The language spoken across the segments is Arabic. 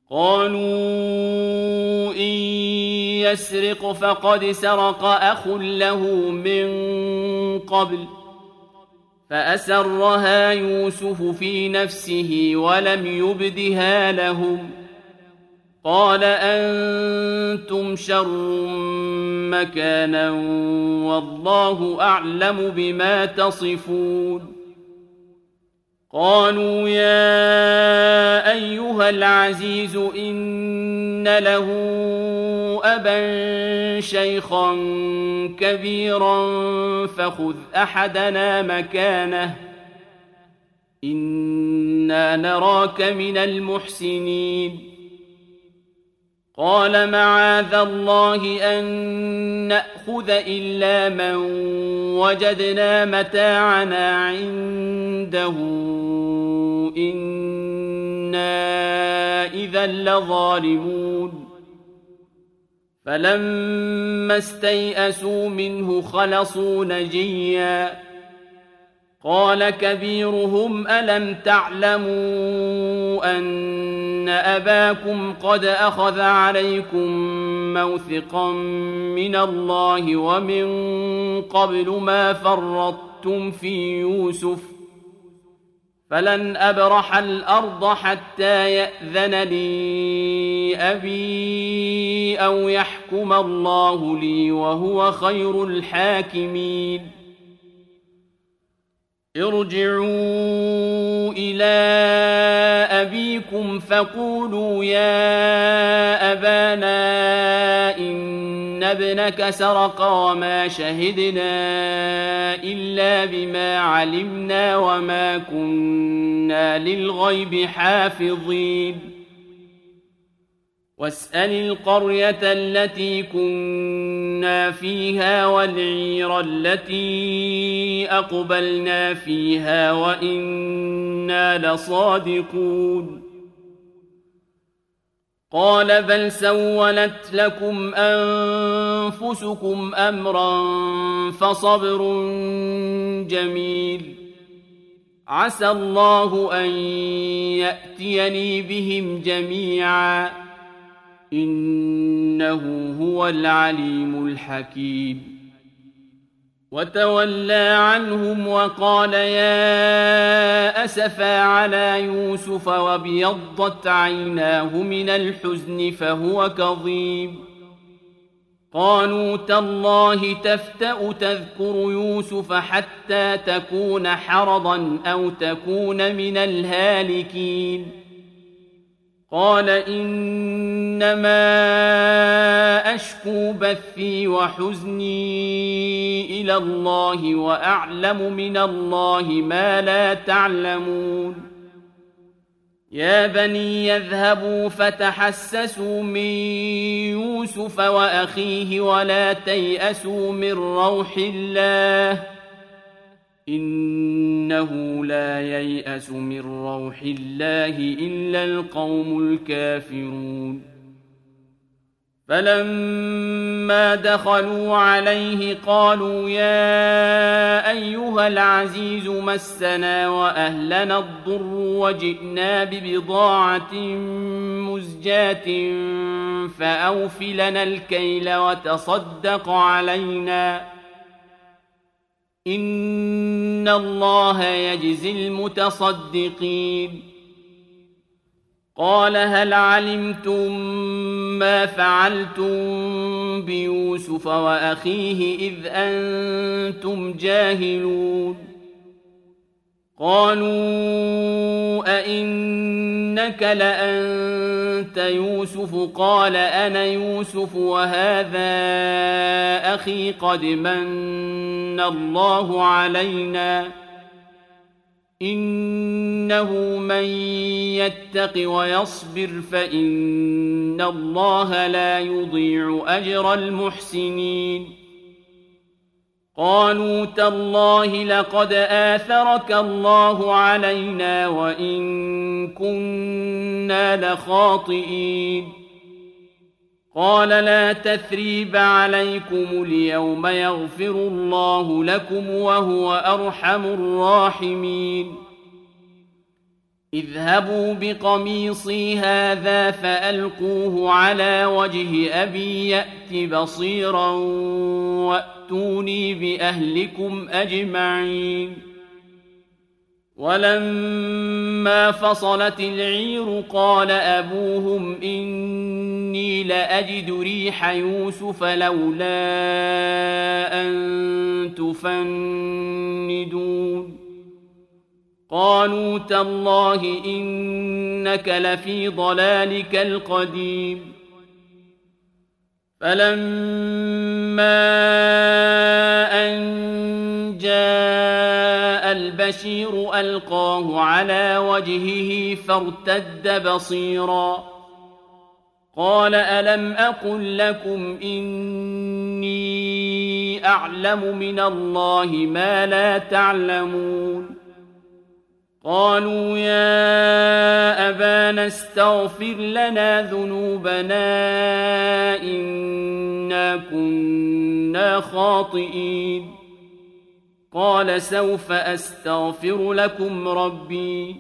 قالوا إن يسرق فقد سرق أخ له من قبل فأسرها يوسف في نفسه ولم يبدها لهم قال أنتم شر مكانا والله أعلم بما تصفون قالوا يا أيها العزيز إن له أبا شيخا كبيرا فخذ أحدنا مكانه إنا نراك من المحسنين قال معاذ الله أن نأخذ إلا من وجدنا متاعنا عنده إنا إذا لظالمون فلما استيئسوا منه خلصوا نجيا قال كبيرهم ألم تعلموا أن أباكم قد أخذ عليكم موثقا من الله ومن قبل ما فرطتم في يوسف فلن أبرح الأرض حتى يأذن لي أبي أو يحكم الله لي وهو خير الحاكمين ارجعوا إلى أبيكم فقولوا يا أبانا إن ابنك سرق وما شهدنا إلا بما علمنا وما كنا للغيب حافظين واسأل القرية التي كنا فيها والعير التي أقبلنا فيها وإنا لصادقون قال بل سولت لكم أنفسكم أمرا فصبر جميل عسى الله أن يأتيني بهم جميعا إنه هو العليم الحكيم وتولى عنهم وقال يا أسفا على يوسف وابيضت عيناه من الحزن فهو كظيم قالوا تالله تفتأ تذكر يوسف حتى تكون حرضا أو تكون من الهالكين قال إنما أشكو بثي وحزني إلى الله وأعلم من الله ما لا تعلمون يا بني يذهبوا فتحسسوا من يوسف وأخيه ولا تيأسوا من روح الله إنه لا ييأس من روح الله إلا القوم الكافرون فلما دخلوا عليه قالوا يا أيها العزيز مسنا وأهلنا الضر وجئنا ببضاعة مزجاة فأوف لنا الكيل وتصدق علينا إن الله يجزي المتصدقين قال هل علمتم ما فعلتم بيوسف وأخيه إذ أنتم جاهلون قالوا أئنك لأنت يوسف قال أنا يوسف وهذا أخي قد من الله علينا إنه من يتق ويصبر فإن الله لا يضيع أجر المحسنين قالوا تالله لقد آثرك الله علينا وإن كنا لخاطئين قال لا تثريب عليكم اليوم يغفر الله لكم وهو أرحم الراحمين اذهبوا بقميصي هذا فألقوه على وجه أبي يأت بصيرا وأتوني بأهلكم أجمعين. ولما فصلت العير قال أبوهم إني لأجد ريح يوسف لولا أن تفندون. قالوا تالله إنك لفي ضلالك القديم. فلما أن جاء البشير ألقاه على وجهه فارتد بصيرا قال ألم أقل لكم إني أعلم من الله ما لا تعلمون. قالوا يا أبانا استغفر لنا ذنوبنا إنا كنا خاطئين. قال سوف أستغفر لكم ربي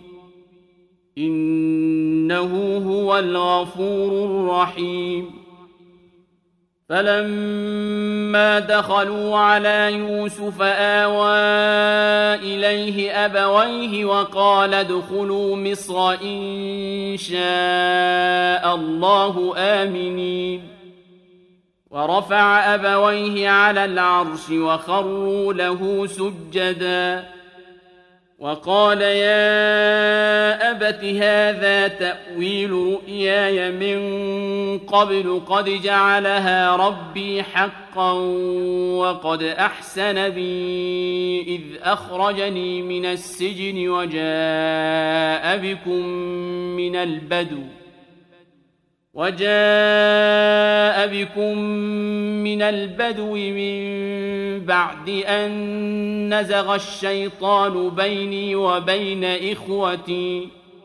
إنه هو الغفور الرحيم. فلما دخلوا على يوسف آوى إليه أبويه وقال ادخلوا مصر إن شاء الله آمنين. ورفع أبويه على العرش وخروا له سجدا وقال يا أبت هذا تأويل رؤياي من قبل قد جعلها ربي حقا وقد أحسن بي إذ أخرجني من السجن وجاء بكم من البدو من بعد أن نزغ الشيطان بيني وبين إخوتي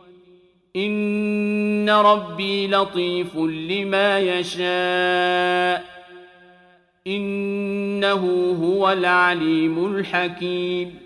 إن ربي لطيف لما يشاء إنه هو العليم الحكيم.